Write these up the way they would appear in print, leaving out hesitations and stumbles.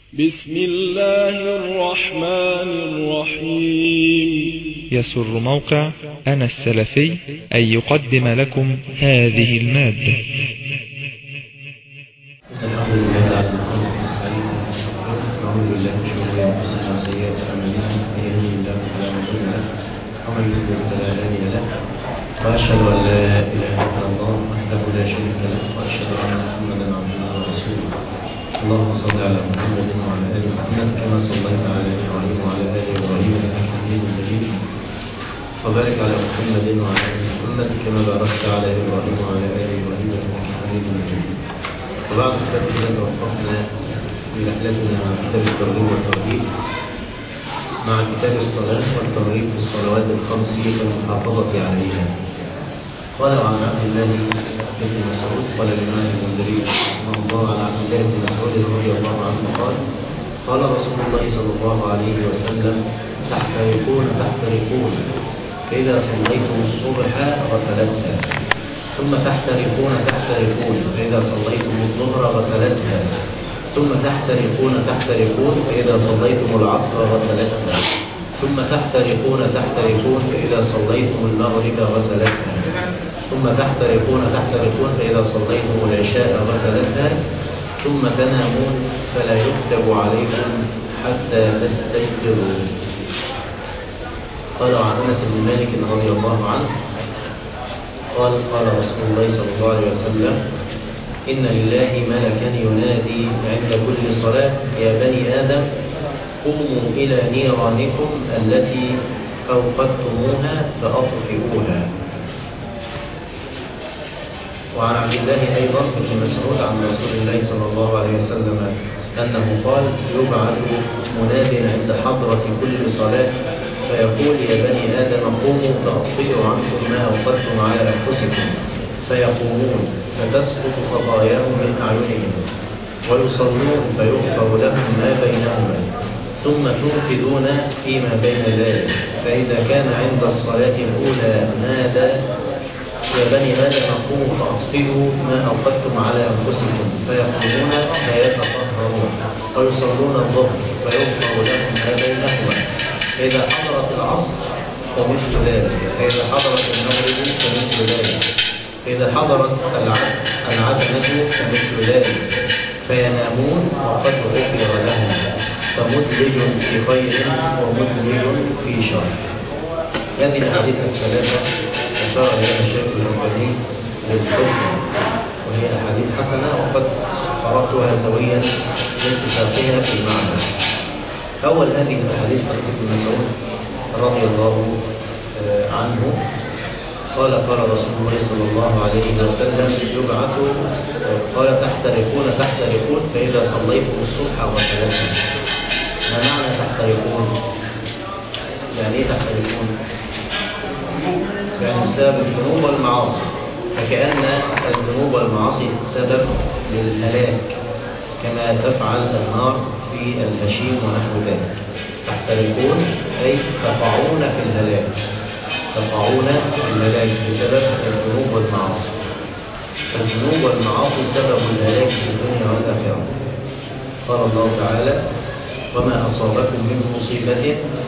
بسم الله الرحمن الرحيم. يسر موقع أنا السلفي أن يقدم لكم هذه المادة. الحمد لله على نعمه ونستعينه ونستغفره ونعوذ بالله من شرور انفسنا وسيئات اعمالنا من يهده الله فلا مضل له ومن يضلل فلا هادي له واشهد ان لا اله الا الله وحده لا شريك له واشهد ان محمدا عبده ورسوله. اللهم صل على محمد وعلى ال محمد كما صليت على ابراهيم وعلى ال ابراهيم انك حميد مجيد، وبارك على محمد وعلى ال محمد كما باركت على ابراهيم وعلى ال ابراهيم انك حميد مجيد. وبعد كتاب الله وقفنا من رحلتنا مع كتاب الترغيب والترهيب مع كتاب الصلاة والترغيب في الصلوات الخمس والمحافظة عليها. قال عن عبد الله بن مسعود قال الإمام المنذري رحمه الله عن عبد الله بن مسعود رضي الله عنه قال قال رسول الله صلى الله عليه وسلم تحترقون فإذا صليتم الصبح غسلتها، ثم تحترقون فإذا صليتم الظهر غسلتها، ثم تحترقون فإذا صليتم العصر غسلتها، ثم تحترقون فإذا صليتم المغرب غسلتها، ثم تحترقون فإذا صليتم العشاء غسلتها، ثم تنامون فلا يكتب عليكم حتى تستيقظوا. قال عن أنس بن مالك رضي الله عنه قال رسول الله صلى الله عليه وسلم إن لله ملكا ينادي عند كل صلاة يا بني آدم قوموا إلى نيرانكم التي أوقدتموها فأطفئوها. وعن عبد الله أيضا بن مسعود عن رسول الله صلى الله عليه وسلم أنه قال يبعث مناد عند حضرة كل صلاة فيقول يا بني آدم قوموا فأطفئوا عنكم ما أوقدتم على أنفسكم، فيقومون فتسقط خطاياهم من أعينهم، ويصلون فيغفر لهم ما بينهما، ثم توقدون فيما بين ذلك، فإذا كان عند الصلاة الأولى نادى يا بني آدم قوموا فأطفئوا ما أوقدتم على أنفسكم، فيقومون فيتطهرون، ويصلون الظهر فيغفر لهم ما بينهما، فإذا حضرت العصر فمثل ذلك، فإذا حضرت المغرب فمثل ذلك، فإذا حضرت العتمة فمثل ذلك، فينامون وقد غفر لهم، فمدلج في خير ومدلج في شر. هذه الأحاديث الثلاثة أشار إليها الشيخ الألباني للحسن، وهي أحاديث حسنة وقد قرأتها سويا لاتفاقها في المعنى. أول هذه الأحاديث حديث ابن مسعود رضي الله عنه قال رسول الله صلى الله عليه وسلم يبعث قال تحترقون فإذا صليتم الصبح غسلتها. ما معنى تحترقون؟ يعني ايه تحترقون؟ يعني بسبب الذنوب والمعاصي، فكأن الذنوب والمعاصي سبب للهلاك كما تفعل النار في الهشيم ونحو ذلك. تحترقون أي تقعون في الهلاك بسبب الذنوب والمعاصي، فالذنوب والمعاصي سبب الهلاك في الدنيا والآخرة. قال الله تعالى وما أصابكم من مصيبة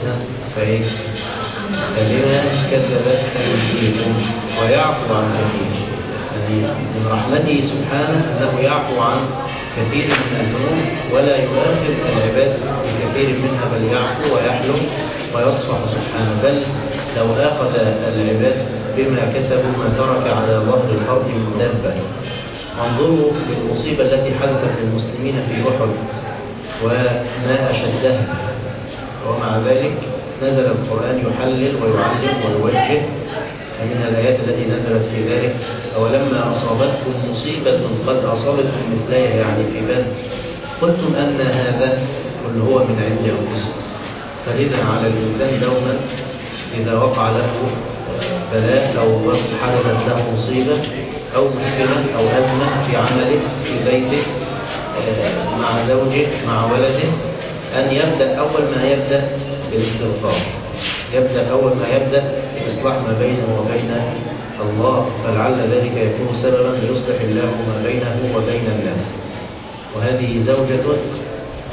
فبما كسبت أيديكم ويعفو عن كثير. يعني من رحمته سبحانه أنه يعفو عن كثير من الذنوب ولا يؤاخذ العباد بكثير منها، بل يعفو ويحلم ويصفح سبحانه، بل لو أخذ العباد بما كسبوا ما ترك على ظهر الأرض من دابة. انظروا للمصيبة التي حدثت للمسلمين في أحد وما أشدها، ومع ذلك نزل القرآن يحلل ويعلم ويوجه. فمن الآيات التي نزلت في ذلك أولما أصابتكم مصيبة قد أصابتكم مثلها، يعني في بدر قلتم أن هذا قل هو من عند أنفسكم. فلذا على الإنسان دوما إذا وقع له بلاء أو حدثت له مصيبة أو مشكلة أو أزمة في عمله في بيته مع زوجه مع ولده أن يبدأ أول ما يبدأ بالاستغفار، يبدأ بإصلاح ما بينه وبين الله، فلعل ذلك يكون سببا ليصلح الله ما بينه وبين الناس. وهذه زوجة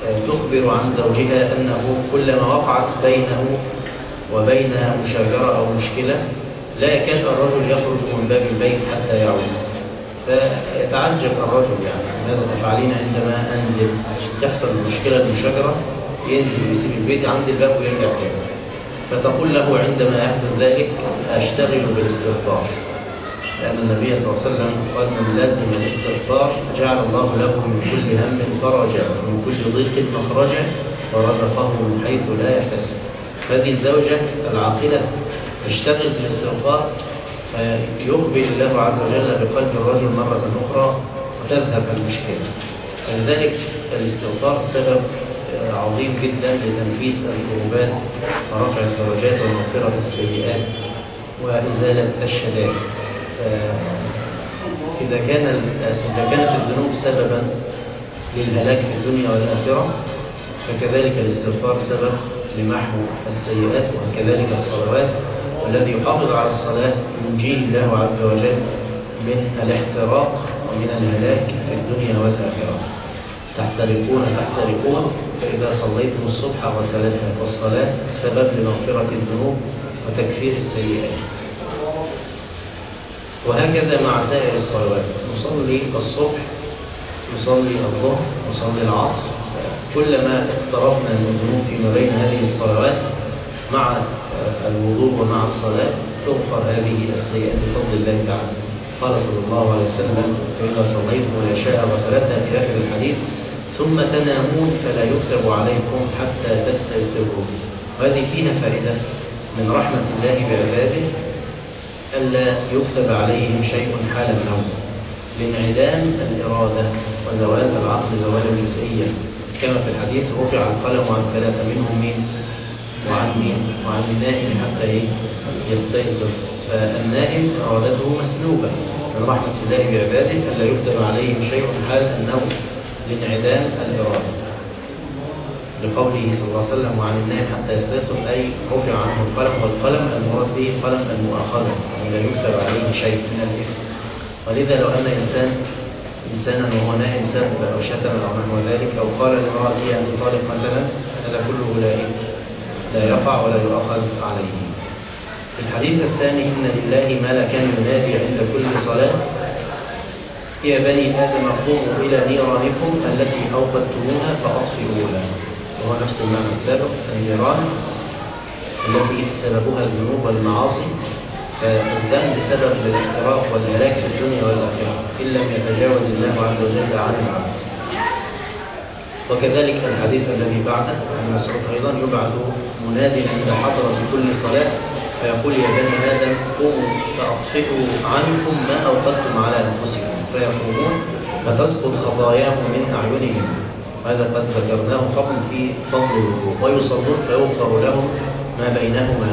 تخبر عن زوجها أنه كلما وقعت بينه وبينها مشاجرة أو مشكلة لا يكاد الرجل يخرج من باب البيت حتى يعود. فيتعجب الرجل ماذا تفعلين عندما أنزل؟ تحصل المشكلة المشاجرة ينزل ويسيب البيت عند الباب ويرجع تاني. فتقول له عندما يحدث ذلك أشتغل بالاستغفار، لأن النبي صلى الله عليه وسلم قال من لازم الاستغفار جعل الله له من كل هم فرجا ومن كل ضيق مخرجا ورزقه من حيث لا يحتسب. هذه الزوجة العاقلة تشتغل بالاستغفار فيقبل الله عز وجل بقلب الرجل مرة أخرى وتذهب المشكلة. فلذلك الاستغفار سبب عظيم جدا لتنفيس الكروبات ورفع الدرجات ومغفرة السيئات وإزالة الشدائد. إذا كانت الذنوب سببا للهلاك في الدنيا والآخرة فكذلك الاستغفار سبب لمحو السيئات، وكذلك الصلوات. والذي يحافظ على الصلاة ينجيه الله عز وجل من الاحتراق ومن الهلاك في الدنيا والآخرة. تحترقون فإذا صليتم الصبح غسلتها، فالصلاة سبب لمغفرة الذنوب وتكفير السيئات. وهكذا مع سائر الصلوات، نصلي الصبح، نصلي الظهر، نصلي العصر، كلما اقتربنا من الذنوب فيما بين هذه الصلوات مع الوضوء ومع الصلاة تغفر هذه السيئات بفضل الله تعالى. قال صلى الله عليه وسلم فإذا صليتم العشاء غسلتها في آخر الحديث ثم تنامون فلا يكتب عليكم حتى تستيقظوا. وهذه فيها فائدة من رحمة الله بعباده ألا يكتب عليهم شيء حال النوم، لانعدام الإرادة وزوال العقل زوالا جزئيا، كما في الحديث رفع القلم عن ثلاثة منهم مين؟ وعن النائم حتى يستيقظ. فالنائم إرادته مسلوبة. من رحمة الله بعباده ألا يكتب عليهم شيء حال النوم لانعدام الإرادة، لقوله صلى الله عليه وسلم وعن النائم حتى يستيقظ، أي رفع عنه القلم، والقلم المراد به قلم المؤاخذة، لا يكتب عليه شيء من الإثم. ولذا لو أن إنسانا وهو نائم سب أو شتم أو نحو ذلك أو قال لامرأته أنت طالق مثلا، هذا كله لا يقع ولا يؤاخذ عليه. في الحديث الثاني إن لله ملكا ينادي عند كل صلاة يا بني آدم قوموا إلى نيرانكم التي أوقدتموها فأطفئوها. وهو نفس المعنى السابق، النيران التي سببها الذنوب والمعاصي، فالذنب سبب للاحتراق والهلاك في الدنيا والآخرة إن لم يتجاوز الله عز وجل عن العبد. وكذلك الحديث الذي بعده عن مسعود أيضا يبعث منادي عند حضرة كل صلاة فيقول يا بني آدم قوموا فأطفئوا عنكم ما أوقدتم على أنفسكم، فيقومون فتسقط خطاياهم من أعينهم. هذا قد ذكرناه قبل في فضل الوضوء. ويصلون فيغفر لهم ما بينهما،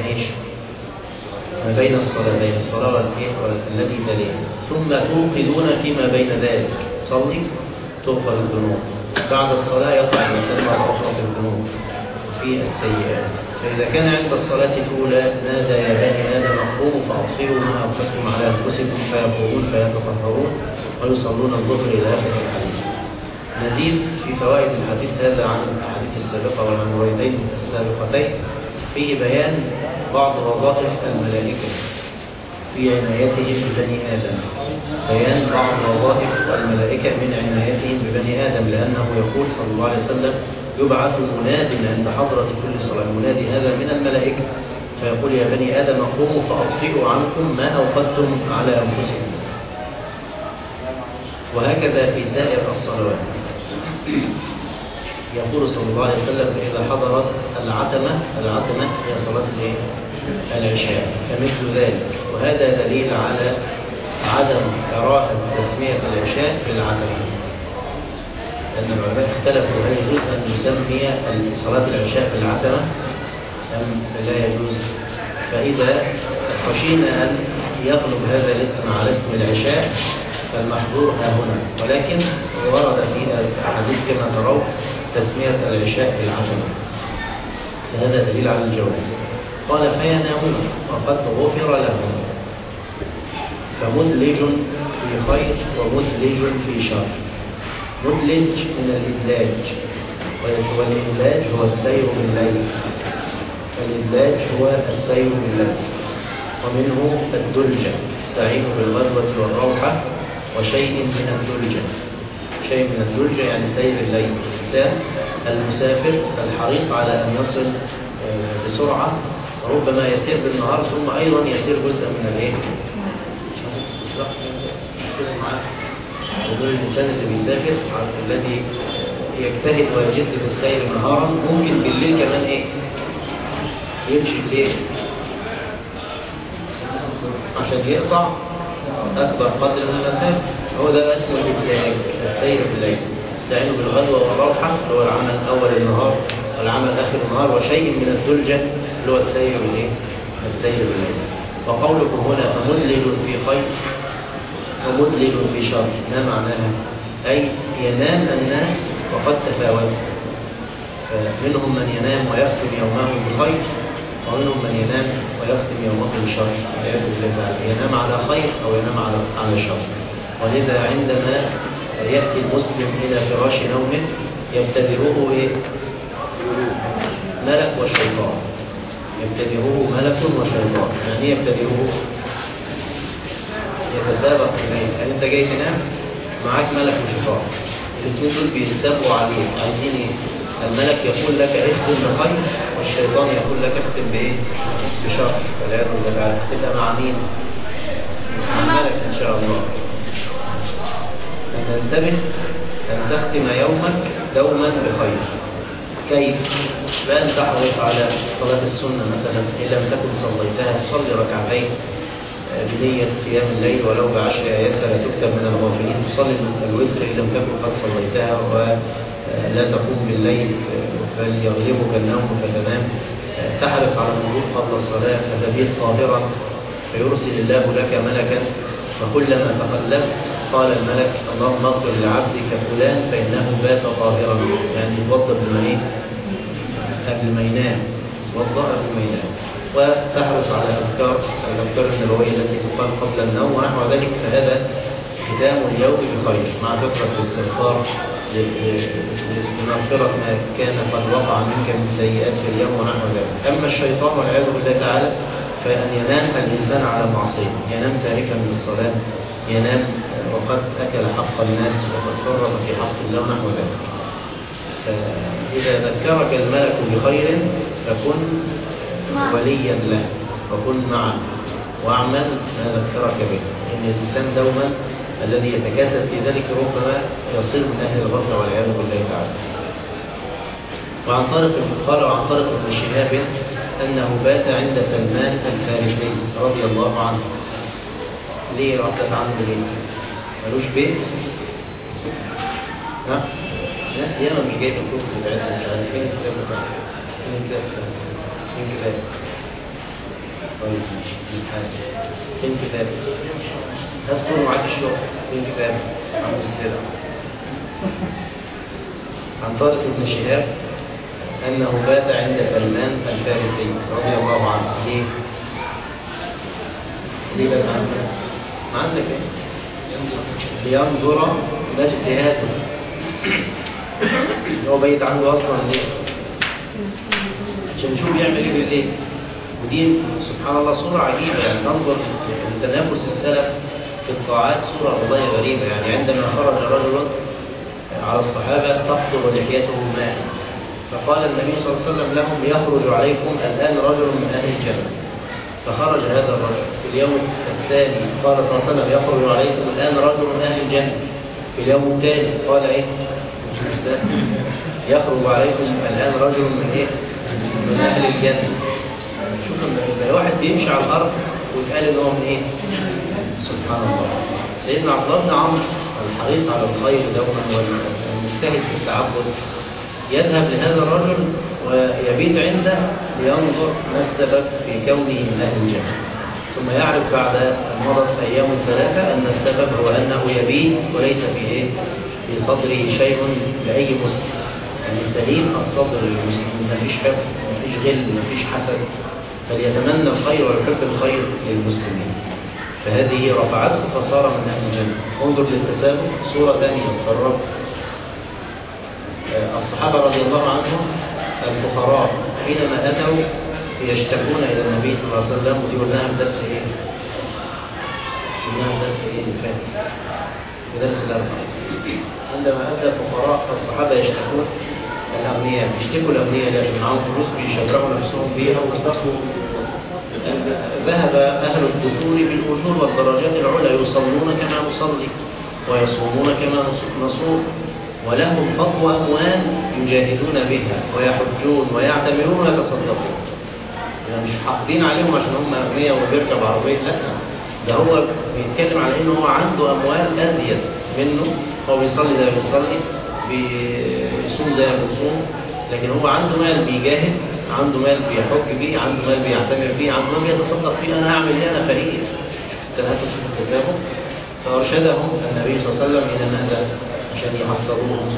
ما بين الصلاتين، الصلاة التي تليها. ثم توقدون فيما بين ذلك، صلي تغفر الذنوب. بعد الصلاة يقع الإنسان مرة أخرى في الذنوب وفي السيئات. فإذا كان عند الصلاة الأولى نادى يا بني آدم قوموا فأطفئوا ما أوقدتم على أنفسكم فيقومون فيتطهرون ويصلون الظهر إلى آخر الحديث. نزيد في فوائد الحديث هذا عن الأحاديث السابقة والموردين السابقتين، فيه بيان بعض وظائف الملائكة في عنايتهم ببني آدم، بيان بعض وظائف الملائكة من عنايتهم ببني آدم، لأنه يقول صلى الله عليه وسلم يبعث مناد عند حضرة كل صلاة. المنادي هذا من الملائكة فيقول يا بني آدم قوموا فأطفئوا عنكم ما أوقدتم على أنفسكم. وهكذا في سائر الصلوات. يقول صلى الله عليه وسلم إذا حضرت العتمة هي صلاة العشاء كمثل ذلك. وهذا دليل على عدم كراهة تسمية العشاء بالعتمة، لأن العلماء اختلفوا هل يجوز أن نسمي صلاة العشاء بالعتمة أم لا يجوز. فإذا خشينا أن يغلب هذا الاسم على اسم العشاء فالمحظور ها هنا، ولكن ورد في الحديث كما ترون تسمية العشاء بالعتمة، فهذا دليل على الجواز. قال فينامون وقد غفر لهم، فمدلج في خير ومدلج في شر. مدلج من الإدلاج، والإدلاج هو السير بالليل. الإدلاج هو السير بالليل. ومنه الدلجة، استعينوا بالغدوة والروحة وشيء من الدلجة. شيء من الدلجة يعني سير الليل. الإنسان المسافر الحريص على أن يصل بسرعة، ربما يسير بالنهار ثم أيضا يسير جزء من الليل. يقول الإنسان اللي بيسافر الذي يجتهد ويجد في السير نهارا ممكن بالليل كمان يمشي الليل عشان يقطع أكبر قدر من المسافة. هو ده اسمه الإدلاج، السير بالليل. استعينوا بالغدوة والروحة اللي هو العمل أول النهار والعمل آخر النهار، وشيء من الدلجة اللي هو السير بالليل. وقولكم هنا فمدلل في خير ومدلل في شر، ما معناها؟ أي ينام الناس وقد تفاوتوا، فمنهم من ينام ويختم يومه بخير، ومنهم من ينام ويختم يومه بشر، والعياذ بالله تعالى، ينام على خير أو ينام على شر. ولذا عندما يأتي المسلم إلى فراش نومه يبتدئه ملك وشيطان. يبتدئه ملك وشيطان، يعني يبتدئه يتسابق إليه. يعني أنت جاي تنام معاك ملك وشيطان، الاثنين دول بيتسابقوا عليك، عايزين ايه؟ الملك يقول لك اختم بخير، والشيطان يقول لك اختم بايه؟ بشر. والعياذ بالله تعالى. تبقى مع مين؟ مع الملك ان شاء الله. فتنتبه ان تختم يومك دوما بخير. كيف؟ بأن تحرص على صلاة السنة مثلا، إن لم تكن صليتها تصلي ركعتين بنية قيام الليل ولو ب10 آيات فلا تكتب من الغافلين. تصلي الوتر إن لم تكن قد صليتها، ولا تقوم بالليل بل يغلبك النوم فتنام. تحرص على الوضوء قبل الصلاة فتبيت طاهرا، فيرسل الله لك ملكا، فكلما تقلبت قال الملك اللهم اغفر لعبدك فلان فإنه بات طاهرا. يعني يتوضأ قبل ما ينام، وتحرص على الأذكار النبوية التي تقال قبل النوم ونحو ذلك. فهذا ختام اليوم بخير، مع كثرة الاستغفار لمغفرة ما كان قد وقع منك من سيئات في اليوم ونحو ذلك. أما الشيطان والعياذ بالله تعالى فأن ينام الإنسان على معصية، ينام تاركا للصلاة، ينام وقد أكل حق الناس وقد فرط في حق الله ونحو ذلك. إذا ذكرك الملك بخير فكن وليا له وكن معه واعمل ما ذكرك به. إن الإنسان دوما الذي يتكاسل في ذلك ربما يصير من أهل الغفلة والعياذ بالله تعالى. وعن طارق بن شهاب أنه بات عند سلمان الفارسي رضي الله عنه. ليه رحلت عنه ليه؟ ملوش بيت؟ ها؟ ناس ياما مش جايبه الكتب بتاعتها، مش عارفين الكتاب بتاعها. فين كتاب؟ طيب ماشي، نتحاسب. فين كتاب؟ هتكون معاك الشغل. فين كتاب؟ عند السيرة. عن طارق بن شهاب أنه بات عند سلمان الفارسي رضي الله عنه. ليه؟ ليه بات عنده؟ ما عندك ايه؟ لينظر ما اجتهاده. هو بيت عنده أصلا ليه؟ عشان نشوف يعمل ايه بالليل. ودي سبحان الله صورة عجيبة. يعني ننظر لتنافس السلف في الطاعات صورة والله غريبة. يعني عندما خرج رجل على الصحابة تقطر لحيته ماء، فقال النبي صلى الله عليه وسلم لهم يخرج عليكم الآن رجل من أهل الجنة. فخرج هذا الرجل. في اليوم الثاني قال صلى الله عليه وسلم يخرج عليكم الآن رجل من أهل الجنة. في اليوم الثالث قال ايه؟ يخرج عليكم الآن رجل من ايه؟ من أهل الجنة. شوف لما واحد بيمشي على الأرض ويتقال إن هو من ايه؟ سبحان الله. سيدنا عبد الله بن عمرو الحريص على الخير دوما والمجتهد في التعبد يذهب لهذا الرجل ويبيت عنده لينظر ما السبب في كونه من أهل الجنة. ثم يعرف بعد أن مضت أيام 3 أن السبب هو أنه يبيت وليس في إيه؟ في صدره شيء لأي مسلم. يعني سليم الصدر للمسلم، ما فيش حقد، ما فيش غل، ما فيش حسد، فليتمنى الخير ويحب الخير للمسلمين. فهذه رفعته فصار من أهل الجنة. انظر للتسابق. صورة ثانية فرق الصحابة رضي الله عنهم الفقراء حينما أتوا يشتكون إلى النبي صلى الله عليه وسلم، ودي قلناها في درس إيه؟ قلناها في درس إيه اللي فات؟ في درس الأربعة. عندما أتى فقراء الصحابة يشتكون الأغنياء، يشتكوا الأغنياء اللي عشان معاهم فلوس بيشبعوا نفسهم بيها ويصدقوا. ذهب أهل الدثور بالأجور والدرجات العلى يصلون كما نصلي ويصومون كما نصوم، ولهم فضل أموال يجاهدون بها ويحجون ويعتمرون ويتصدقون. يعني مش حاقدين عليهم عشان هم أغنياء وبيركب عربية، لا، ده هو بيتكلم على إنه هو عنده أموال أزيد منه، هو بيصلي زي ما بيصلي، بيصوم زي ما بيصوم، لكن هو عنده مال بيجاهد، عنده مال بيحج بيه، عنده مال بيعتمر بيه، عنده مال بيتصدق فيه. أنا هعمل إيه؟ أنا فقير. التنافس في التسابق. فأرشدهم النبي صلى الله عليه وسلم إلى ماذا؟ عشان يحصلوهم.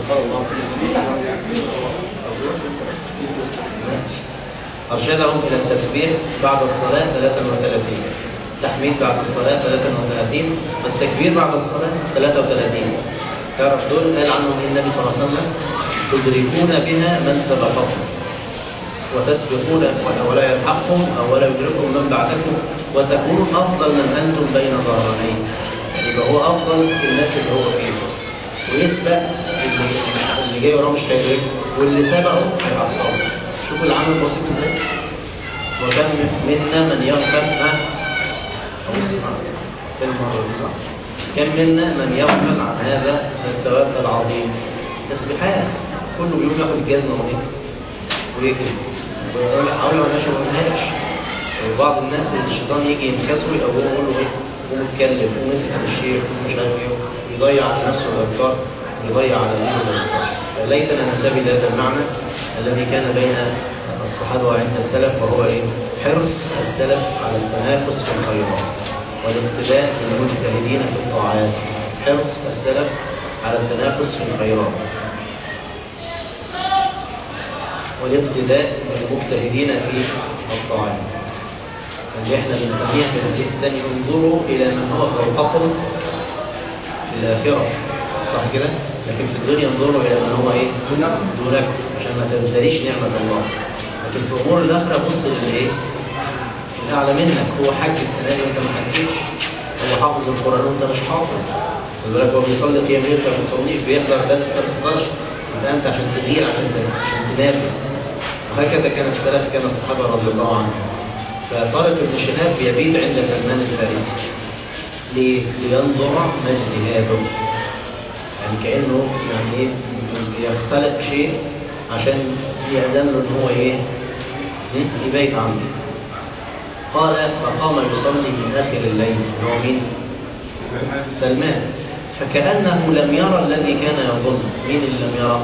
أرشدهم إلى التسبيح بعد الصلاة 33، التحميد بعد الصلاة 33، والتكبير بعد الصلاة 33. تعرف دول قال عنهم النبي صلى الله عليه وسلم: تدركون بها من سبقكم وتسبقون ولا يلحقكم أو ولا يدرككم من بعدكم وتكونون أفضل من أنتم بين ظهرانين. يبقى هو أفضل الناس اللي هو فيه، ويسبق اللي جاي وراه مش هيدركه، واللي سبقه هيعصره. شوفوا العمل بسيط ازاي. وكم منا من يغفل أو اسمع في المرة دي، صح؟ كم منا من يغفل عن هذا الثواب العظيم؟ تسبيحات، كله بيقوم ياخد الجزمة ويجري ويقول حاول ما نشوفهاش. وبعض الناس الشيطان يجي ينكسوا يقول له ايه؟ قوم اتكلم، قوم اسال الشيخ، قوم مش عارف ايه، ويضيع على نفسه الافكار، ويضيع على دينه الافكار. فليتنا ننتبه لهذا المعنى الذي كان بين الصحابه وعند السلف، وهو ايه؟ حرص السلف على التنافس في الخيرات والاقتداء بالمجتهدين في الطاعات. حرص السلف على التنافس في الخيرات والاقتداء بالمجتهدين في الطاعات، اللي احنا بنسميها في الحديث الثاني: انظروا الى من هو فوقكم في الاخره، صح كده؟ لكن في الدنيا انظروا الى من هو ايه؟ دونكم، عشان ما تزدريش نعمه الله. لكن في امور الاخره بص للايه؟ الاعلى منك. هو حج السنه دي وانت ما حجتش، هو حافظ القران وانت مش حافظ، خد بالك، هو بيصلي قيام ليل وانت ما بتصليش، بيحضر درس وانت ما بتحضرش، يبقى انت عشان تغير، عشان تنافس. وهكذا كان السلف، كان الصحابه رضي الله عنهم. فطارق بن شهاب بيبيت عند سلمان الفارسي ليه؟ لينظر ما اجتهاده، يعني كأنه يعني ايه؟ بيختلق شيء عشان يأذن له ان هو ايه؟ يبيت عنده. قال: فقام يصلي من آخر الليل. هو مين؟ سلمان. فكأنه لم يرى الذي كان يظن. مين اللي لم يرى؟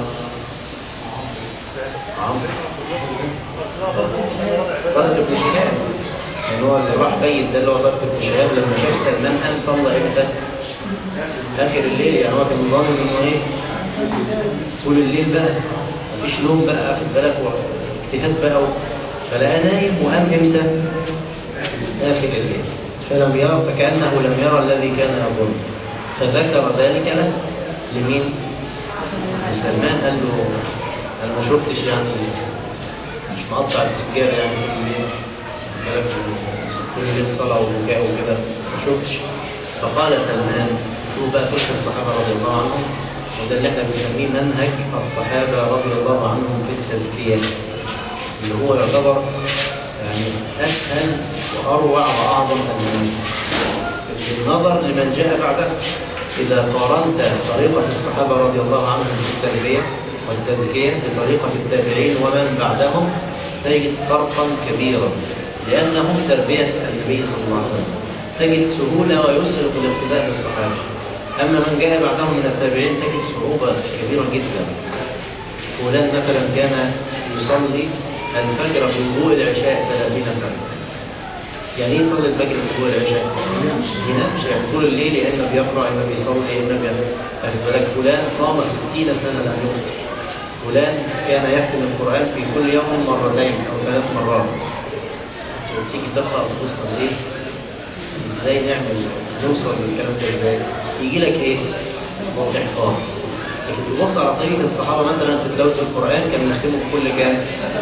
طارق بن شهاب، يعني هو اللي راح بيت ده اللي هو طارق بن شهاب. لما شاف سلمان قام صلى امتى؟ آخر الليل. يعني هو كان ظانن انه ايه؟ طول الليل بقى مفيش نوم بقى، في بالك، واجتهاد بقى، فلقى نايم وقام امتى؟ آخر الليل. فلم يرى، فكأنه لم يرى الذي كان يظن، فذكر ذلك له لمين؟ لسلمان. قال له: أنا ما شفتش، يعني مش مقطع السجارة يعني كل الليل صلاة وبكاء وكده، ما شفتش. فقال سلمان: شوف بقى فقه الصحابة رضي الله عنهم، وده اللي احنا بنسميه منهج الصحابة رضي الله عنهم في التزكية، اللي هو يعتبر يعني أسهل وأروع وأعظم المنهج في النظر لمن جاء بعده. إذا قارنت طريقة الصحابة رضي الله عنهم في التربية والتزكية بطريقة التابعين ومن بعدهم، تجد فرقا كبيرا، لأنهم تربية النبي صلى الله عليه وسلم، تجد سهولة ويسر في الاقتداء بالصحابة. أما من جاء بعدهم من التابعين تجد صعوبة كبيرة جدا. فلان مثلا كان يصلي الفجر في وضوء العشاء 30 سنة. يعني ايه يصلي الفجر في وضوء العشاء؟ ينامش، يعني طول الليل يا اما بيقرأ يا اما بيصلي يا اما بيعمل. فلان صام 60 سنة لم يفطر. فلان كان يختم القرآن في كل يوم مرتين أو 3 مرات. وتيجي تقرأ وتبص ايه؟ ازاي نوصل للكلام ده ازاي؟ يجي لك ايه؟ احفاظ. لكن تبص على طريقة الصحابة مثلا في تلاوة القرآن كانوا يختموا في كل كام؟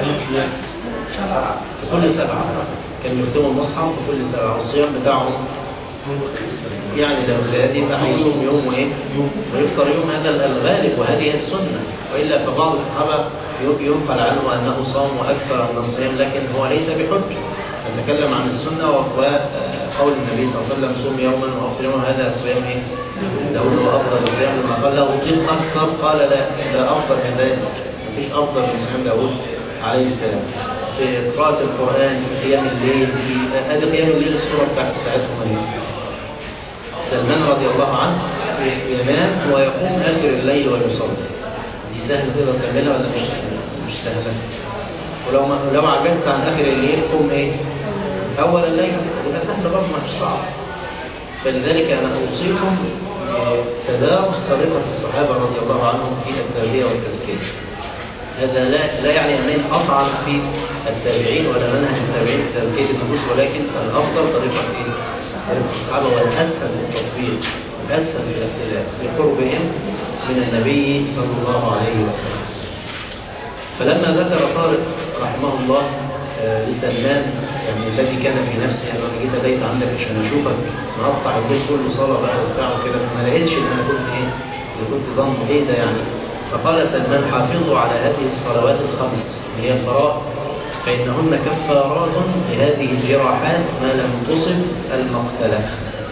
في كل 7. كانوا يختموا المصحف في كل 7. والصيام بتاعهم يعني لو زاد يبقى هيصوم يوم وإيه؟ ويفطر يوم، هذا الغالب وهذه السنة. وإلا فبعض الصحابة ينقل عنه أنه صام وأكثر من الصيام، لكن هو ليس بحجة. نتكلم عن السنة وقول النبي صلى الله عليه وسلم صوم يوما وأفطر يوما، هذا صيام إيه؟ داود هو أفضل الصيام. لما قال له أطيق أكثر قال لا أفضل من ذلك، مفيش أفضل من صيام داود عليه السلام. في قراءة القرآن، في قيام الليل، في هذه قيام الليل السورة بتاعتهم هي. سلمان رضي الله عنه ينام ويقوم آخر الليل ويصلي. دي سهلة تقدر تعملها ولا مش سهلة؟ ولو عجزت عن آخر الليل قوم إيه؟ أول الليل، تبقى سهلة برضه مش صعب. فلذلك أنا أوصيكم تدارس طريقة الصحابة رضي الله عنهم في التربية والتزكية. هذا لا يعني أنني أطعن في التابعين ولا منهج التابعين في تزكية النفوس، ولكن الأفضل طريقة الصحابة والأسهل في التطبيق والأسهل في الاختلاف لقربهم من النبي صلى الله عليه وسلم. فلما ذكر طارق رحمه الله لسلمان يعني الذي كان في نفسه، أنا جيت بيت عندك عشان أشوفك مقطع البيت كله صلاة بقى وبتاع وكده، فما لقيتش إن أنا كنت إيه اللي كنت ظنه إيه ده يعني. فقال سلمان حافظوا على هذه الصلوات الخمس اللي هي الفرائض، فإنهن كفارات لهذه الجراحات ما لم تصب المقتلة.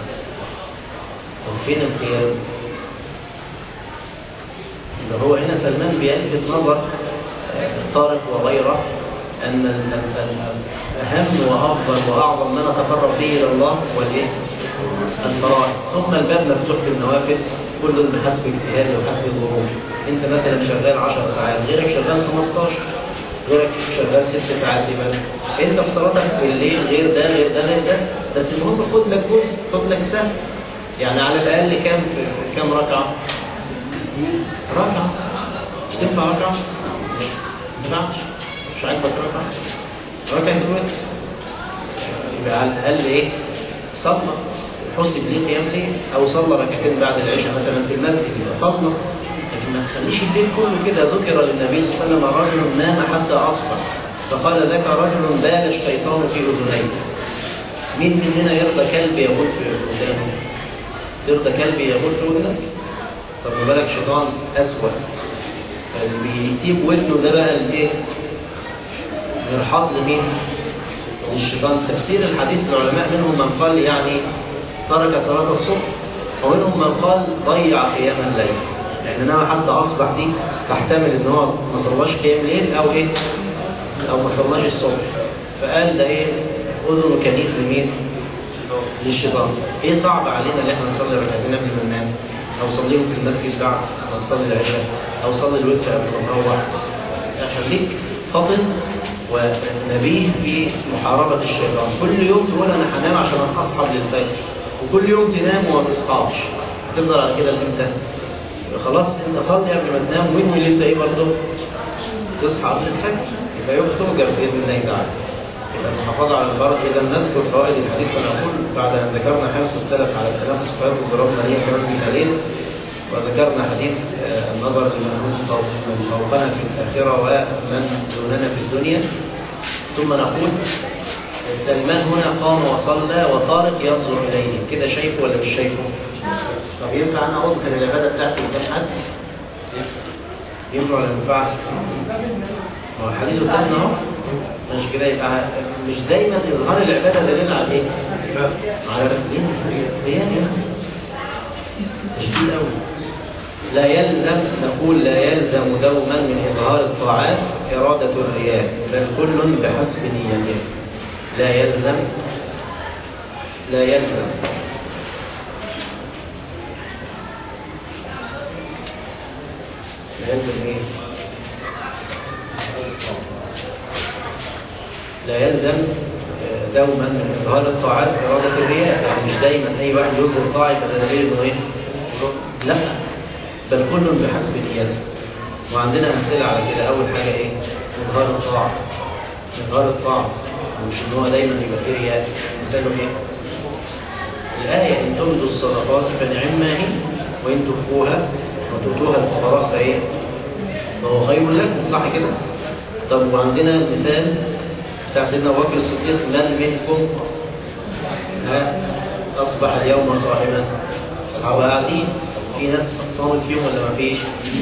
وفين القيام؟ إذا هو هنا سلمان بيلفت نظر طارق وغيره أن أهم وأفضل وأعظم ما نتقرب به إلى الله والإيه؟ الفرائض. ثم الباب مفتوح بالنوافل كل بحسب اجتهاده وحسب الظروف. أنت مثلا شغال 10 ساعات، غيرك شغال 15، غيرك شغال 6 ساعات، يبقى أنت في صلاتك بالليل غير ده غير ده غير ده، بس المهم خد لك جزء، خد لك سهم. يعني على الأقل كام ركعة؟ ركعة. مش تنفع ركعة؟ ما تنفعش. مش عاجبك ركعة دلوقتي، يبقى على الأقل إيه؟ صلى حسب ليه قيام ليه، أو صلى ركعتين بعد العشاء مثلا في المسجد، يبقى صلى. لكن ما تخليش الليل كله كده. ذكر للنبي صلى الله عليه وسلم رجل نام حتى أصبح، فقال ذاك رجل بال الشيطان في أذنيه. مين مننا يرضى كلب يبول في ودانه؟ ترضى كلب يبول في ودنك؟ طب ما بالك شيطان أسوأ، اللي بيسيب ودنه ده بقى الايه؟ مرحاض لمين؟ للشيطان. تفسير الحديث العلماء منهم من قال يعني ترك صلاة الصبح، ومنهم من قال ضيع قيام الليل، لأن نام حتى أصبح دي تحتمل إن هو ما صلاش قيام ليل أو إيه؟ أو ما صلاش الصبح. فقال ده إيه؟ أذن كنيف لمين؟ للشيطان. إيه صعب علينا اللي إحنا نصلي ركعتين قبل ما ننام، أو صليهم في المسجد بعد ما نصلي العشاء، أو صلي الوتر قبل ما نروح. خليك فطن ونبيه في محاربة الشيطان. كل يوم تقول أنا هنام عشان أصحى للفجر، وكل يوم تنام وما تصحاش، هتفضل على كده لإمتى؟ خلاص أنت صلي قبل ما تنام، وين اللي أنت إيه برضه؟ تصحى قبل الفجر، يبقى يوم تؤجر بإذن الله تعالى. يبقى المحافظة على الفرض. إذا نذكر فوائد الحديث ونقول بعد أن ذكرنا حرص السلف على الكلام في الصفات وضربنا ليه كمان مثالين، وذكرنا حديث النظر لمن فوقنا في الآخرة ومن دوننا في الدنيا، ثم نقول سلمان هنا قام وصلى وطارق ينظر إليه كده، شايفه ولا مش شايفه؟ طب ينفع أنا أظهر العبادة بتاعتي قدام حد؟ ينفع ولا ما ينفعش؟ هو الحديث قدامنا اهو، مش كده؟ يبقى مش دايما إظهار العبادة دليل على إيه؟ على رفضين يعني تشديد أوي. لا يلزم، نقول لا يلزم دوما من إظهار الطاعات إرادة الرياء، بل كل بحسب نيته. لا يلزم إيه؟ لا يلزم دوما من إظهار الطاعات إرادة الرياء، يعني مش دايما أي واحد يظهر طاعة يبقى دليل إنه إيه؟ لا، بل كل بحسب نيته. وعندنا أمثلة على كده. أول حاجة إيه؟ إظهار الطاعة، مش إن هو دايما يبقى فيه رياء. مثاله إيه؟ الآية إن تبدوا الصدقات فنعما هي وإن تخفوها وتؤتوها الفقراء فايه فهو خير لكم، صح كده؟ طب وعندنا مثال بتاع سيدنا ابو بكر الصديق: من منكم اصبح اليوم صائما؟ الصحابه قاعدين، في ناس صامت فيهم ولا ما فيش؟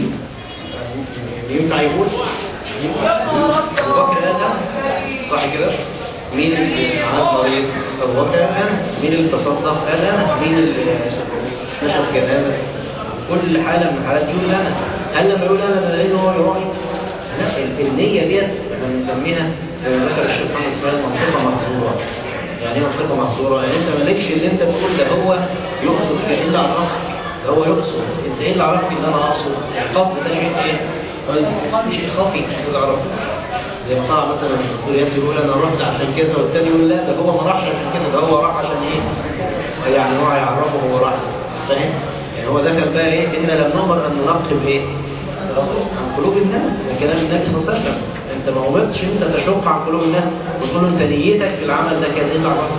ينفع يقول ابو بكر قال صح كده؟ مين اللي عاد مريض؟ ابو بكر قال. مين اللي تصدق؟ قال. مين اللي نشر جنازه؟ كل حاله من الحالات يقول انا. هل لما يقول انا ده لانه هو يراعي؟ لا، النيه ديت احنا بنسميها زي ما ذكر الشيخ محمد اسماعيل منطقه محظوره. يعني ايه منطقه محظوره؟ يعني انت مالكش اللي انت تقول ده هو يقصد ايه اللي عرفك؟ ده هو يقصد، انت ايه اللي عرفك ان انا اقصد؟ القصد ده شيء ايه؟ شيء خفي تقول عرفه. زي ما طلع مثلا الدكتور ياسر يقول انا رحت عشان كذا، والتاني يقول لا ده هو ما راحش عشان كده، ده هو راح عشان ايه؟ يعني هو هيعرفه هو راح، فاهم؟ يعني هو دخل بقى ايه؟ ان لم نؤمر ان ننقب ايه؟ عن قلوب الناس. ده كلام النبي صلى الله عليه وسلم. انت ما امرتش انت تشق عن قلوب الناس وتقول له انت نيتك في العمل ده كان ايه اللي عرفك؟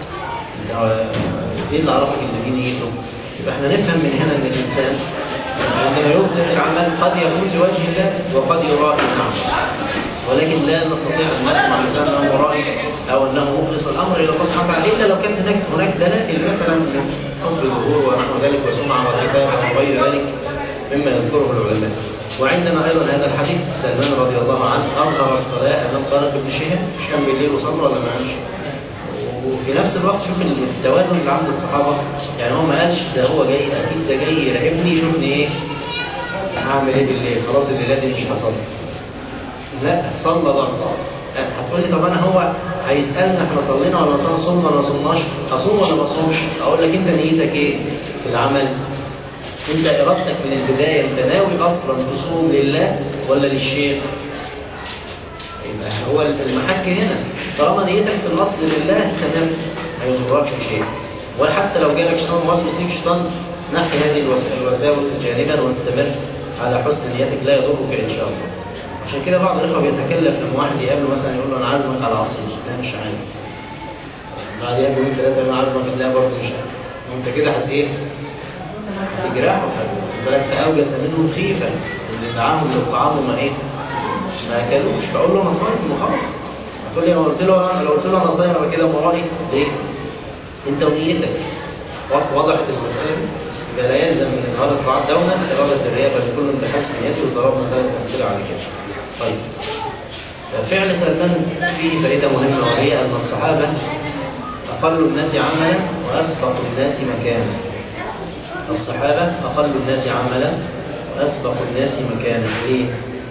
ايه اللي عرفك ان دي نيته؟ يبقى احنا نفهم من هنا ان الانسان عندما يبدأ العمل قد يكون لوجه الله وقد يرائي العمل، ولكن لا نستطيع ان نحكم على الانسان انه مرائي او انه مخلص الامر الى الله سبحانه وتعالى الا لو كانت هناك دلائل مثلا من حب ظهور ونحو ذلك وسمعه وكتابه وغير ذلك مما يذكره العلماء. وعندنا ايضا هذا الحديث: سلمان رضي الله عنه اظهر الصلاه امام طارق بن شهاب، مش كان بالليل وصلى ولا ما عملش؟ وفي نفس الوقت شوف التوازن اللي عند الصحابه، يعني هو ما قالش ده هو جاي اكيد ده جاي يراقبني يشوفني ايه هعمل ايه بالليل، خلاص الليله دي مش هصلي. لا، صلى برضه. هتقول لي طب انا هو هيسالنا احنا صلينا ولا صمنا ولا ما صمناش، اصوم ولا ما اصومش؟ اقول لك انت نيتك ايه في العمل؟ انت ارادتك من البدايه انت ناوي اصلا تصوم لله ولا للشيخ؟ يبقى هو المحك هنا طالما نيتك في الاصل لله استمر، ما يضركش شيء. وحتى لو جالك شيطان موسوس ليك شيطان، نحي هذه الوساوس جانبا واستمر على حسن نيتك، لا يضرك ان شاء الله. عشان كده بعض الاخوه بيتكلف لما واحد يقابله مثلا يقول له انا عازمك على العصر، لا مش عايز. بعد يومين ثلاثه انا عازمك، لا برضه مش عايز. وانت كده هتجرحه، بالك فاوجس منه خيفه اللي دعاهم للطعام ما اكلوش. فاقول له انا صايم وخلاص. هتقول لي لو قلت له انا صايم يبقى كده مرائي ليه؟ انت ونيتك وضحت المساله دي. يبقى لا يلزم من اراده الطاعات دوما اراده الرياء، بل كل بحسب نيته. وضربنا 3 امثله على كده. طيب، فعل سلمان فيه فائده مهمه، وهي ان الصحابه اقل الناس عملا واسبق الناس مكانا. الصحابه اقل الناس عملا واسبق الناس مكانا. ليه؟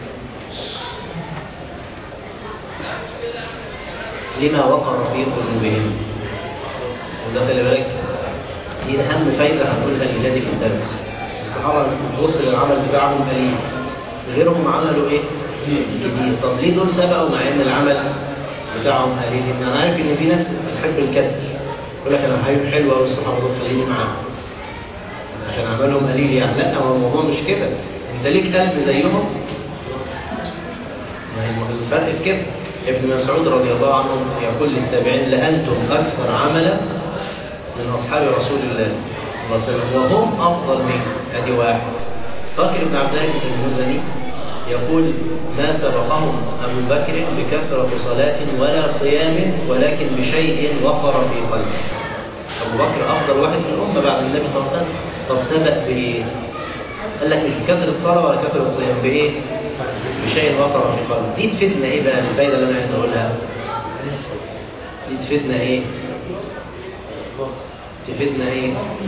لما وقر في قلوبهم. وده خلي بالك دي اهم فايده هنقولها لله في الدرس. الصحابه بص للعمل بتاعهم قليل، غيرهم عملوا ايه؟ كتير. طب ليه دول سبقوا مع ان العمل بتاعهم قليل؟ ان انا عارف ان في ناس بتحب الكسل، يقول لك انا حبيب حلو قوي الصحابه دول خليني معاهم عشان عملهم قليل يعني. لا، هو الموضوع مش كده. انت ليك قلب زيهم، الفرق في كده. ابن مسعود رضي الله عنه يقول للتابعين: لأنتم أكثر عملا من أصحاب رسول الله صلى الله عليه وسلم وهم أفضل منكم. أدي واحد. بكر بن عبد الله بن المزني يقول: ما سبقهم أبو بكر بكثرة صلاة ولا صيام ولكن بشيء وقر في قلبه. أبو بكر أفضل واحد في الأمة بعد النبي صلى الله عليه وسلم. طب سبق بإيه؟ قال لك مش بكثرة صلاة ولا كثرة صيام، بإيه؟ بشيء وقر في قلبه. دي تفيدنا ايه بقى؟ الفايده اللي انا عايز اقولها دي تفيدنا ايه؟ تفيدنا ايه؟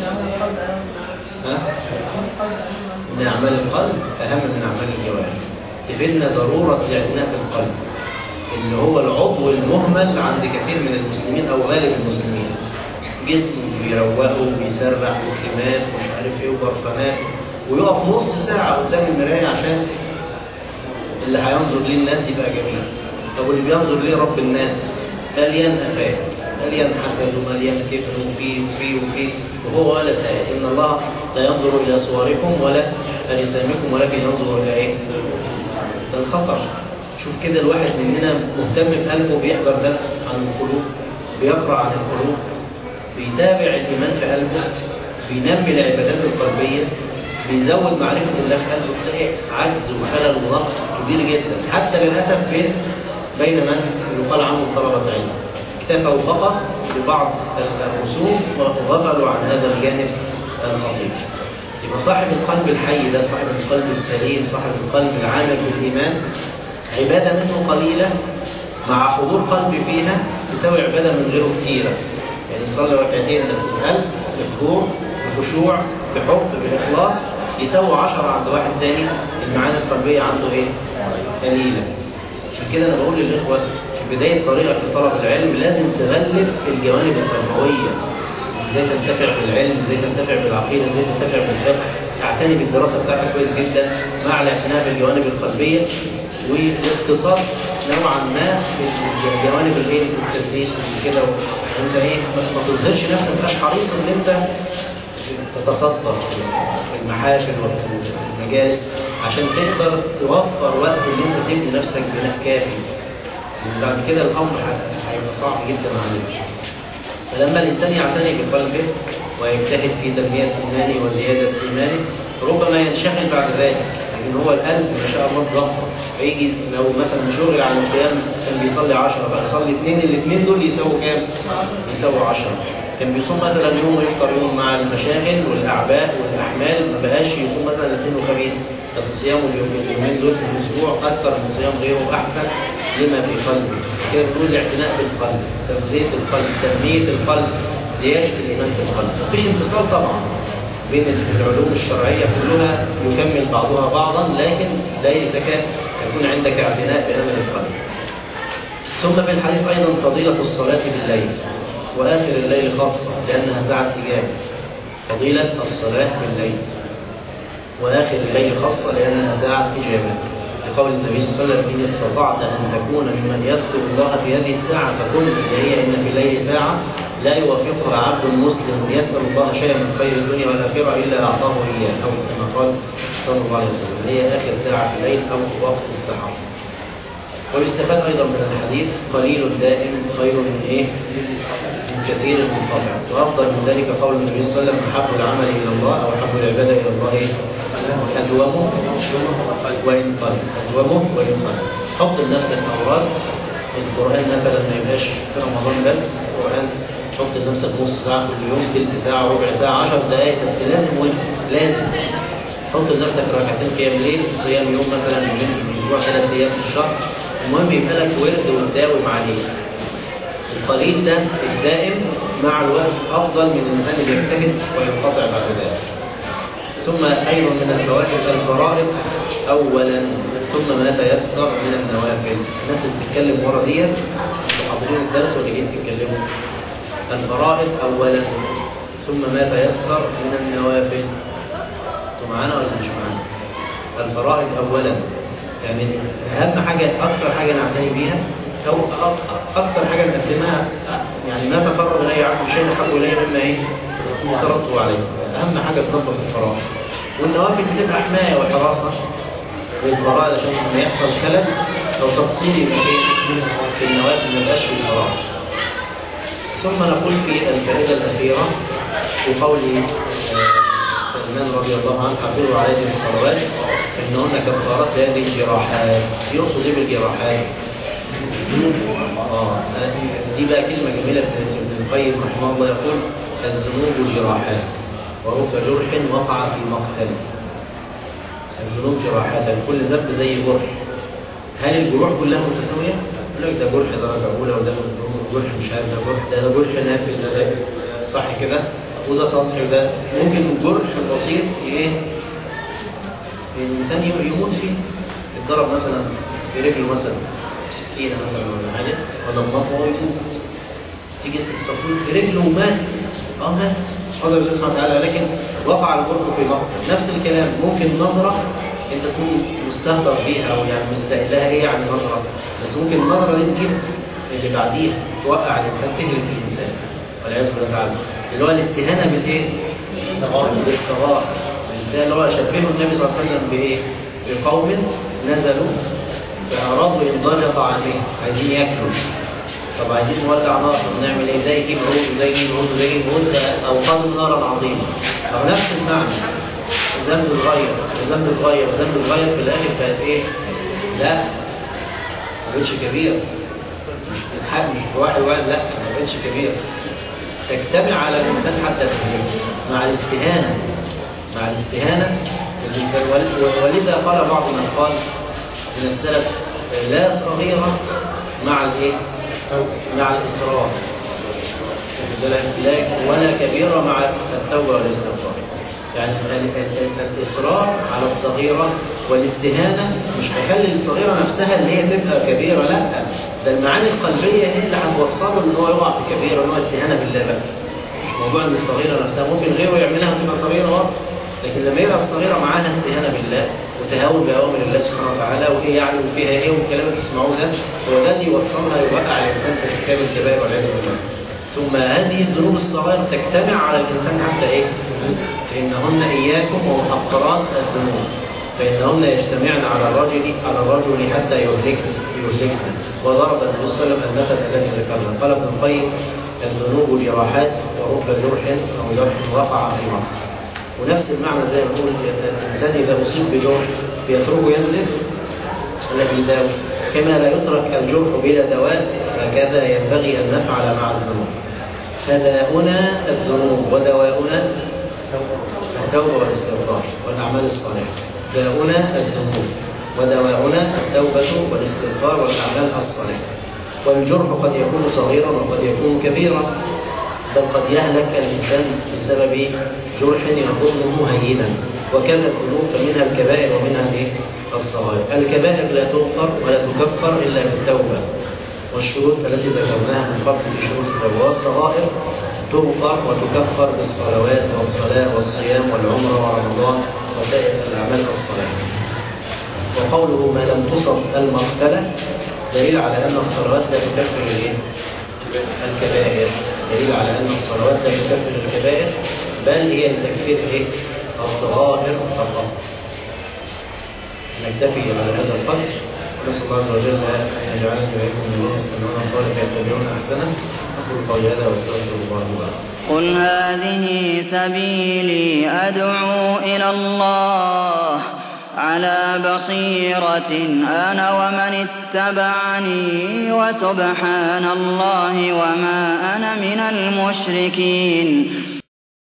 ان اعمال القلب اهم من اعمال الجوارح. تفيدنا ضروره الاعتناء بالقلب اللي هو العضو المهمل عند كثير من المسلمين او غالب المسلمين. جسم بيروقه وبيسرح وكريمات ومش عارف ايه وبرفانات، ويقف نص ساعه قدام المرايه عشان اللي هينظر ليه الناس يبقى جميل. طب واللي بينظر ليه رب الناس مليان افات، مليان حسد ومليان كفر وفيه وهو ولا سائل. ان الله لا ينظر الى صوركم ولا اجسامكم ولكن ينظر الى ايه؟ ده الخطر. شوف كده الواحد مننا مهتم بقلبه، بيحضر درس عن القلوب، بيقرا عن القلوب، بيتابع الايمان في قلبه، بينمي العبادات القلبيه، بيزود معرفة الله في قلبه، تلاقي عجز وخلل ونقص كبير جدا، حتى للأسف بين من يقال عنه طلبة علم اكتفوا فقط ببعض الرسوم وغفلوا عن هذا الجانب الخطير. يبقى صاحب القلب الحي ده، صاحب القلب السليم، صاحب القلب العامر بالإيمان، عبادة منه قليلة مع حضور قلبي فيها تساوي عبادة من غيره كتيرة. يعني يصلي ركعتين بس بقلب، بحضور، بخشوع، بحب، بإخلاص، يساوي 10 عند واحد تاني المعاني القلبية عنده ايه؟ قليلة. عشان كده أنا بقول للإخوة في بداية طريقك في طلب العلم لازم تغلب الجوانب التربوية. ازاي تنتفع بالعلم، ازاي تنتفع بالعقيدة، ازاي تنتفع بالفقه، تعتني بالدراسة بتاعتك كويس جدا مع الاعتناء بالجوانب القلبية، والاقتصاد نوعا ما في الجوانب الايه التدريس وكده. وانت ايه ما تظهرش نفسك، ما تبقاش حريص ان انت تتصدر في المحافل وفي المجالس عشان تقدر توفر وقت ان انت تبني نفسك بناء كافي. بعد كده الامر هيبقى صعب جدا عليك. فلما الانسان يعتني بقلبه ويجتهد في تنمية إيمانه وزيادة إيمانه ربما ينشغل بعد ذلك، لكن هو القلب ما شاء الله اتظبط. فيجي لو مثلا شغل على القيام كان بيصلي 10 بقى يصلي 2، الاثنين دول يساووا كام؟ يساووا 10. كان بيصوم مثلا يوم ويفطر يوم مع المشاغل والأعباء والأحمال، ما بقاش يصوم مثلا الاثنين وخميس، بس صيام اليومين دول في الأسبوع أكثر من صيام غيره أحسن لما في قلبه. كده بنقول الاعتناء بالقلب، تغذية القلب، تنمية القلب، زيادة الإيمان في القلب. مفيش انفصال طبعا بين العلوم الشرعية كلها يكمل بعضها بعضا، لكن لا يتكافئ يكون عندك اعتناء بأمر القلب. ثم في الحديث أيضا فضيلة الصلاة بالليل وآخر الليل خاصة لأنها ساعة إجابة. فضيلة الصلاة بالليل وآخر الليل خاصة لأنها ساعة إجابة، لقول النبي صلى الله عليه وسلم: إن استطعت أن تكون ممن يذكر الله في هذه الساعة فكن، هي إن في الليل ساعة لا يوافقها عبد مسلم يسأل الله شيئا من خير الدنيا والآخرة إلا أعطاه إياه، أو كما قال صلى الله عليه وسلم، هي آخر ساعة في الليل أو وقت السحر. ويستفاد أيضا من الحديث: قليل دائم خير من إيه؟ من كثير منقطع. وأفضل من ذلك قول النبي صلى الله عليه وسلم: أحب العمل إلى الله أو أحب العبادة إلى الله أدومه وإن قل، أدومه وإن قل. حط لنفسك أوراد القرآن مثلا، ما يبقاش في رمضان بس القرآن، حط لنفسك نص ساعة كل يوم، تلت ساعة، ربع ساعة، 10 دقائق، بس لازم حط لنفسك ركعتين قيام ليل، صيام يوم مثلا، يومين في الأسبوع، 3 أيام في الشهر. المهم يبقى لك ورد وتداوم عليه. القليل ده الدائم مع الوقت أفضل من الإنسان اللي يجتهد وينقطع بعد ذلك. ثم أيضا من الفوائد الفرائض أولا ثم ما تيسر من النوافل. الناس اللي بتتكلم ورا ديت وحاضرين الدرس ولا جايين تتكلموا؟ الفرائض أولا ثم ما تيسر من النوافل. انتوا معانا ولا مش معانا؟ الفرائض أولا، يعني أهم حاجة، أكثر حاجة نعتني بيها أو أكثر حاجة نقدمها، يعني ما تقرب إلي عبد شيء أحب إلي مما إيه افترضته عليه. أهم حاجة تظبط الفرائض، والنوافل بتبقى حماية وحراسة للفرائض عشان ما يحصل خلل أو تقصير يبقى في النوافل، ما يبقاش في الفرائض. ثم نقول في الفائدة الأخيرة في قول سلمان رضي الله عنه: حافظوا على هذه الصلوات فإنهن كفارات لهذه الجراحات. يقصد ايه بالجراحات؟ دي بقى كلمة جميلة ابن القيم رحمه الله، يقول: الذنوب جراحات ورب جرح وقع في مقتل. الذنوب جراحات، يعني كل ذنب زي جرح. هل الجروح كلها متساوية؟ يقول لك ده جرح درجة أولى، وده جرح مش عارف، ده جرح نافذ، ده صح كده، وده سطحي، وده ممكن جرح بسيط ايه الإنسان يموت فيه. الضرب مثلا في رجله مثلا سكينة مثلا ولا حاجة ولا مطوة ويموت، تيجي تصفيه في رجله ومات، مات قدر الله سبحانه وتعالى، لكن وقع الجرح في مقتل. نفس الكلام ممكن نظرة انت تكون مستهتر بيها او يعني مستقلها ايه عن نظرة، بس ممكن النظرة دي تجيب اللي بعديها توقع الانسان، تهلك الانسان والعياذ بالله تعالى، اللي هو الاستهانة بالايه؟ بالاستغاثة. اللي هو شبهه النبي صلى الله عليه وسلم بايه؟ بقوم نزلوا فأرادوا إنضاج طعامهم، عايزين ياكلوا، طب عايزين نولع نار، نعمل ايه؟ ده يجيب عود وده يجيب عود وده يجيب عود، اوقدوا نارا عظيمه. او نفس المعنى، ذنب صغير وذنب صغير وذنب صغير في الآخر بقت إيه؟ لا، ما بقتش كبير، مش واحد لا، ما بقتش كبير. تجتمع على الإنسان حتى تهلكه مع الاستهانة الإنسان. ولذا قال بعض من قال من السلف لا صغيرة مع الإيه؟ مع الإصرار، ولا كبيرة مع التوبة والاستغفار. يعني الإصرار على الصغيرة والاستهانة مش هيخلي الصغيرة نفسها اللي هي تبقى كبيرة، لا، ده المعاني القلبية هي اللي هتوصله ان هو يقع في كبيرة، ان هو استهانة بالله بقى. مش موضوع ان الصغيرة نفسها ممكن غيره يعملها وتبقى صغيرة برضه، لكن لما يبقى الصغيرة معاها استهانة بالله وتهاون بأوامر الله سبحانه وتعالى وإيه يعني وفيها إيه والكلام اللي تسمعوه ده، هو ده اللي يوصلها يوقع الإنسان في ارتكاب الكبائر والعياذ بالله. ثم هذه الذنوب الصغائر تجتمع على الإنسان حتى إيه؟ فإنهن إياكم ومحقرات الذنوب، فإنهن يجتمعن على الرجل حتى يهلكنا. وضرب النبي صلى الله عليه وسلم المثل الذي ذكرنا. قال ابن القيم الذنوب جراحات ورب جرح أو جرح وقع في مرض. ونفس المعنى زي ما نقول الإنسان إذا أصيب بجرح بيتركه ينزل الذي يداوي، كما لا يترك الجرح بلا دواء هكذا ينبغي أن نفعل مع الذنوب. فداؤنا الذنوب ودواؤنا التوبة والاستغفار والأعمال الصالحة. داؤنا الذنوب ودواؤنا التوبة والاستغفار والأعمال الصالحة. والجرح قد يكون صغيرا وقد يكون كبيرا، بل قد يهلك الإنسان بسبب جرح يظنه هينا. وكذا الذنوب فمنها الكبائر ومنها الصغائر. الكبائر لا تغفر ولا تكفر إلا بالتوبة والشروط التي ذكرناها من قبل في شروط التوبة. والصغائر تغفر وتكفر بالصلوات والصلاة والصيام والعمرة ورمضان وسائر الأعمال الصالحة. وقوله ما لم تصب المقتلة دليل على أن الصلوات لا تكفر الكبائر، دليل على أن الصلوات لا تكفر الكبائر، بل هي لتكفير الصغائر فقط. نكتفي على هذا القدر، نسأل الله عز وجل أن يجعلنا وإياكم من الذين يستمعون القول فيتبعون أحسنه. أقول قولي هذا وأستغفر الله لي. قل هذه سبيلي أدعو إلى الله على بصيرة أنا ومن اتبعني وسبحان الله وما أنا من المشركين.